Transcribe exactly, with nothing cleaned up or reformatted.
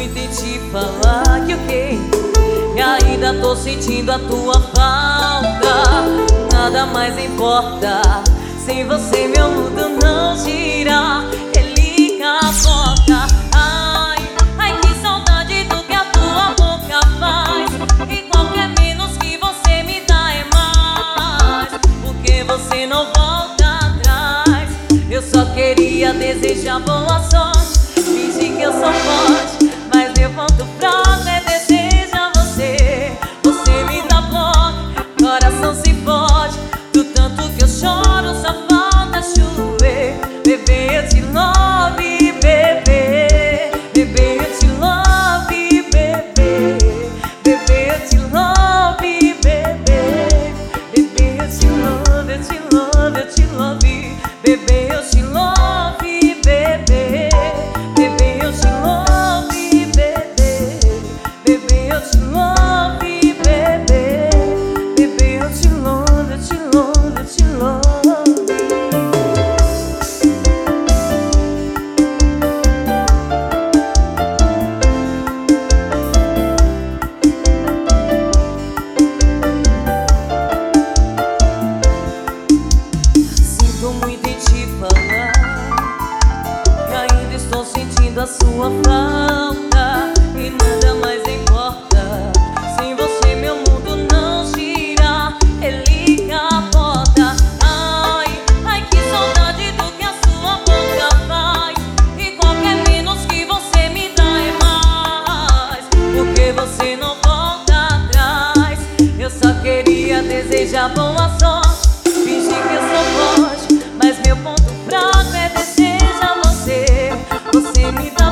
muito em te falar que ok, e ainda tô sentindo a tua falta. Nada mais importa, sem você meu mundo não gira. Religa a porta. Ai, ai que saudade do que a tua boca faz. E qualquer menos que você me dá é mais, porque você não volta atrás. Eu só queria desejar boa sorte, fingir que eu sou forte, mas meu ponto fraco é desejar você. Você me dá bloco, coração se fode, do tanto que eu choro só falta chover. Bebê, eu te love, bebê. Bebê, eu te love, bebê. Bebê, eu te love, bebê. Bebê, eu te love, eu te love, eu te love. Bebê, eu te love, bebê. Bebê, eu te love, bebê. Bebê, eu te love, bebê. Bebê, eu te love, eu te love, eu te love. Sinto muito em te falar que ainda estou sentindo a sua falta. E nada mais importa, sem você meu mundo não gira. Religa a porta. Ai, ai que saudade do que a sua boca faz. E qualquer menos que você me dá é mais, porque você não volta atrás. Eu só queria desejar boa sorte, fingir que eu sou forte, mas meu ponto fraco é desejar você. Você me dá